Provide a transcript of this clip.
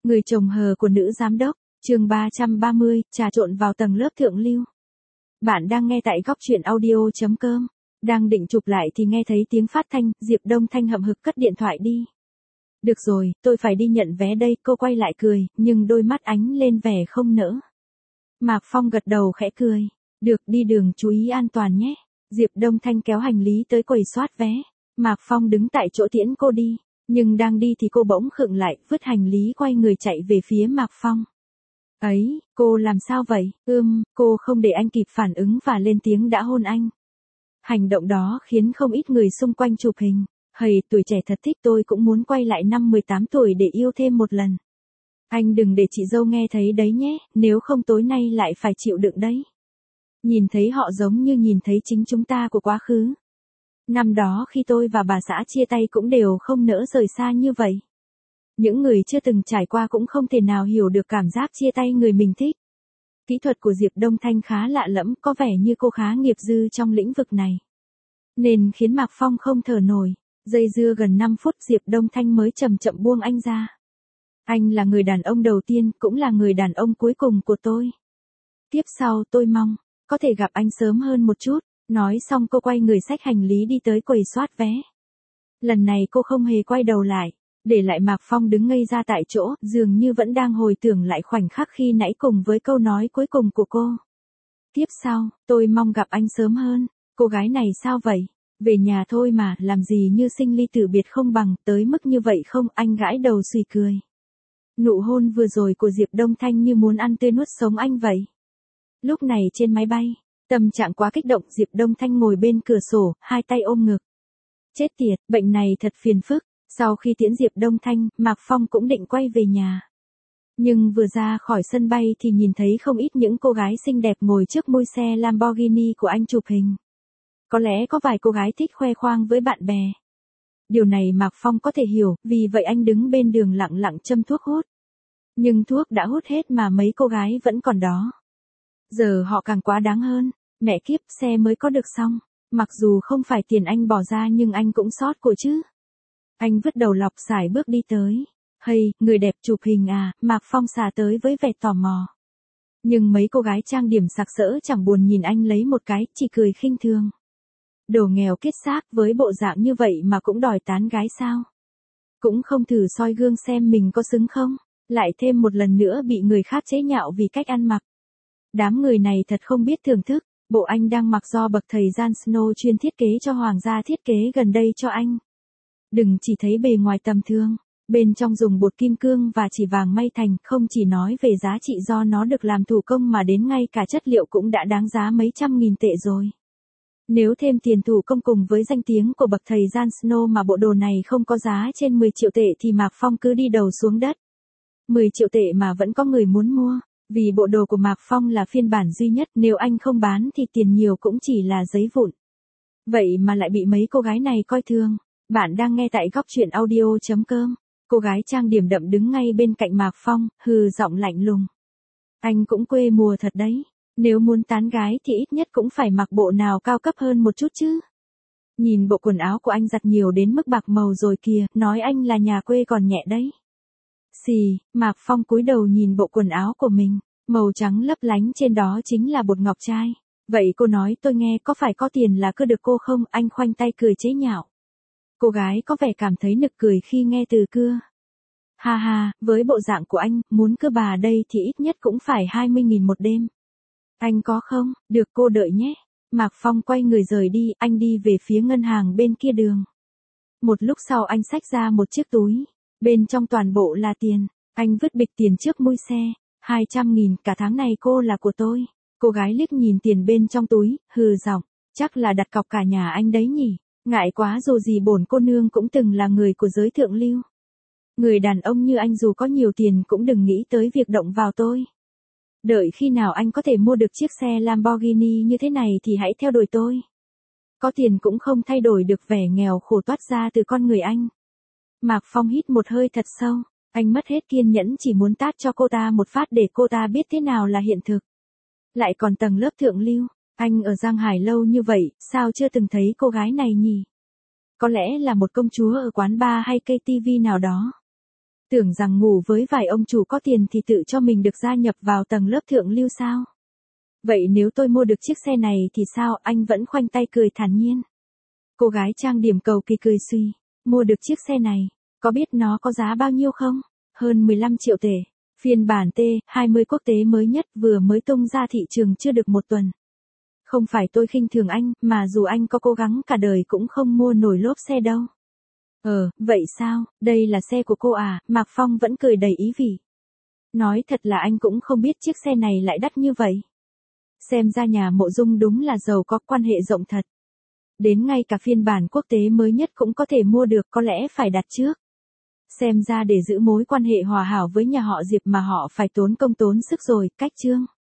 Người chồng hờ của nữ giám đốc, chương 330, trà trộn vào tầng lớp thượng lưu. Bạn đang nghe tại góc truyện audio.com. Đang định chụp lại thì nghe thấy tiếng phát thanh, Diệp Đông Thanh hậm hực cất điện thoại đi. Được rồi, tôi phải đi nhận vé đây, cô quay lại cười, nhưng đôi mắt ánh lên vẻ không nỡ. Mạc Phong gật đầu khẽ cười. Được, đi đường chú ý an toàn nhé. Diệp Đông Thanh kéo hành lý tới quầy soát vé. Mạc Phong đứng tại chỗ tiễn cô đi. Nhưng đang đi thì cô bỗng khựng lại, vứt hành lý quay người chạy về phía Mạc Phong. Ấy, cô làm sao vậy? Cô không để anh kịp phản ứng và lên tiếng đã hôn anh. Hành động đó khiến không ít người xung quanh chụp hình. Hầy, tuổi trẻ thật thích, tôi cũng muốn quay lại năm 18 tuổi để yêu thêm một lần. Anh đừng để chị dâu nghe thấy đấy nhé, nếu không tối nay lại phải chịu đựng đấy. Nhìn thấy họ giống như nhìn thấy chính chúng ta của quá khứ. Năm đó khi tôi và bà xã chia tay cũng đều không nỡ rời xa như vậy. Những người chưa từng trải qua cũng không thể nào hiểu được cảm giác chia tay người mình thích. Kỹ thuật của Diệp Đông Thanh khá lạ lẫm, có vẻ như cô khá nghiệp dư trong lĩnh vực này. Nên khiến Mạc Phong không thở nổi. Dây dưa gần 5 phút Diệp Đông Thanh mới chậm chậm buông anh ra. Anh là người đàn ông đầu tiên, cũng là người đàn ông cuối cùng của tôi. Tiếp sau tôi mong có thể gặp anh sớm hơn một chút. Nói xong cô quay người xách hành lý đi tới quầy soát vé. Lần này cô không hề quay đầu lại, để lại Mạc Phong đứng ngây ra tại chỗ, dường như vẫn đang hồi tưởng lại khoảnh khắc khi nãy cùng với câu nói cuối cùng của cô. Tiếp sau, tôi mong gặp anh sớm hơn. Cô gái này sao vậy? Về nhà thôi mà, làm gì như sinh ly tử biệt không bằng, tới mức như vậy không? Anh gãi đầu xùy cười. Nụ hôn vừa rồi của Diệp Đông Thanh như muốn ăn tươi nuốt sống anh vậy. Lúc này trên máy bay, tâm trạng quá kích động, Diệp Đông Thanh ngồi bên cửa sổ, hai tay ôm ngực. Chết tiệt, bệnh này thật phiền phức. Sau khi tiễn Diệp Đông Thanh, Mạc Phong cũng định quay về nhà. Nhưng vừa ra khỏi sân bay thì nhìn thấy không ít những cô gái xinh đẹp ngồi trước mui xe Lamborghini của anh chụp hình. Có lẽ có vài cô gái thích khoe khoang với bạn bè. Điều này Mạc Phong có thể hiểu, vì vậy anh đứng bên đường lặng lặng châm thuốc hút. Nhưng thuốc đã hút hết mà mấy cô gái vẫn còn đó. Giờ họ càng quá đáng hơn. Mẹ kiếp, xe mới có được xong. Mặc dù không phải tiền anh bỏ ra nhưng anh cũng xót của chứ. Anh vứt đầu lọc xài bước đi tới. Hey, người đẹp chụp hình à? Mạc Phong xà tới với vẻ tò mò. Nhưng mấy cô gái trang điểm sặc sỡ chẳng buồn nhìn anh lấy một cái, chỉ cười khinh thường. Đồ nghèo kết xác, với bộ dạng như vậy mà cũng đòi tán gái sao? Cũng không thử soi gương xem mình có xứng không? Lại thêm một lần nữa bị người khác chế nhạo vì cách ăn mặc. Đám người này thật không biết thưởng thức. Bộ anh đang mặc do bậc thầy Jon Snow chuyên thiết kế cho hoàng gia thiết kế gần đây cho anh. Đừng chỉ thấy bề ngoài tầm thường, bên trong dùng bột kim cương và chỉ vàng may thành, không chỉ nói về giá trị do nó được làm thủ công mà đến ngay cả chất liệu cũng đã đáng giá mấy trăm nghìn tệ rồi. Nếu thêm tiền thủ công cùng với danh tiếng của bậc thầy Jon Snow mà bộ đồ này không có giá trên 10 triệu tệ thì Mạc Phong cứ đi đầu xuống đất. 10 triệu tệ mà vẫn có người muốn mua. Vì bộ đồ của Mạc Phong là phiên bản duy nhất, nếu anh không bán thì tiền nhiều cũng chỉ là giấy vụn. Vậy mà lại bị mấy cô gái này coi thường. Bạn đang nghe tại góc truyện audio.com. Cô gái trang điểm đậm đứng ngay bên cạnh Mạc Phong, hừ giọng lạnh lùng. Anh cũng quê mùa thật đấy. Nếu muốn tán gái thì ít nhất cũng phải mặc bộ nào cao cấp hơn một chút chứ. Nhìn bộ quần áo của anh giặt nhiều đến mức bạc màu rồi kìa, nói anh là nhà quê còn nhẹ đấy. Xì, Mạc Phong cúi đầu nhìn bộ quần áo của mình, màu trắng lấp lánh trên đó chính là bột ngọc trai. Vậy cô nói tôi nghe, có phải có tiền là cứ được cô không? Anh khoanh tay cười chế nhạo. Cô gái có vẻ cảm thấy nực cười khi nghe từ cưa. Ha ha, với bộ dạng của anh, muốn cưa bà đây thì ít nhất cũng phải 20.000 một đêm. Anh có không? Được, cô đợi nhé. Mạc Phong quay người rời đi, anh đi về phía ngân hàng bên kia đường. Một lúc sau anh xách ra một chiếc túi. Bên trong toàn bộ là tiền. Anh vứt bịch tiền trước mui xe. 200.000, cả tháng này cô là của tôi. Cô gái liếc nhìn tiền bên trong túi, hừ giọng. Chắc là đặt cọc cả nhà anh đấy nhỉ. Ngại quá, dù gì bổn cô nương cũng từng là người của giới thượng lưu. Người đàn ông như anh dù có nhiều tiền cũng đừng nghĩ tới việc động vào tôi. Đợi khi nào anh có thể mua được chiếc xe Lamborghini như thế này thì hãy theo đuổi tôi. Có tiền cũng không thay đổi được vẻ nghèo khổ toát ra từ con người anh. Mạc Phong hít một hơi thật sâu, anh mất hết kiên nhẫn chỉ muốn tát cho cô ta một phát để cô ta biết thế nào là hiện thực. Lại còn tầng lớp thượng lưu, anh ở Giang Hải lâu như vậy, sao chưa từng thấy cô gái này nhỉ? Có lẽ là một công chúa ở quán bar hay KTV nào đó. Tưởng rằng ngủ với vài ông chủ có tiền thì tự cho mình được gia nhập vào tầng lớp thượng lưu sao? Vậy nếu tôi mua được chiếc xe này thì sao? Anh vẫn khoanh tay cười thản nhiên. Cô gái trang điểm cầu kỳ cười suy. Mua được chiếc xe này, có biết nó có giá bao nhiêu không? Hơn 15 triệu tệ. Phiên bản T20 quốc tế mới nhất vừa mới tung ra thị trường chưa được một tuần. Không phải tôi khinh thường anh, mà dù anh có cố gắng cả đời cũng không mua nổi lốp xe đâu. Vậy sao, đây là xe của cô à? Mạc Phong vẫn cười đầy ý vị. Nói thật là anh cũng không biết chiếc xe này lại đắt như vậy. Xem ra nhà Mộ Dung đúng là giàu có quan hệ rộng thật. Đến ngay cả phiên bản quốc tế mới nhất cũng có thể mua được, có lẽ phải đặt trước. Xem ra để giữ mối quan hệ hòa hảo với nhà họ Diệp mà họ phải tốn công tốn sức rồi, cách chương.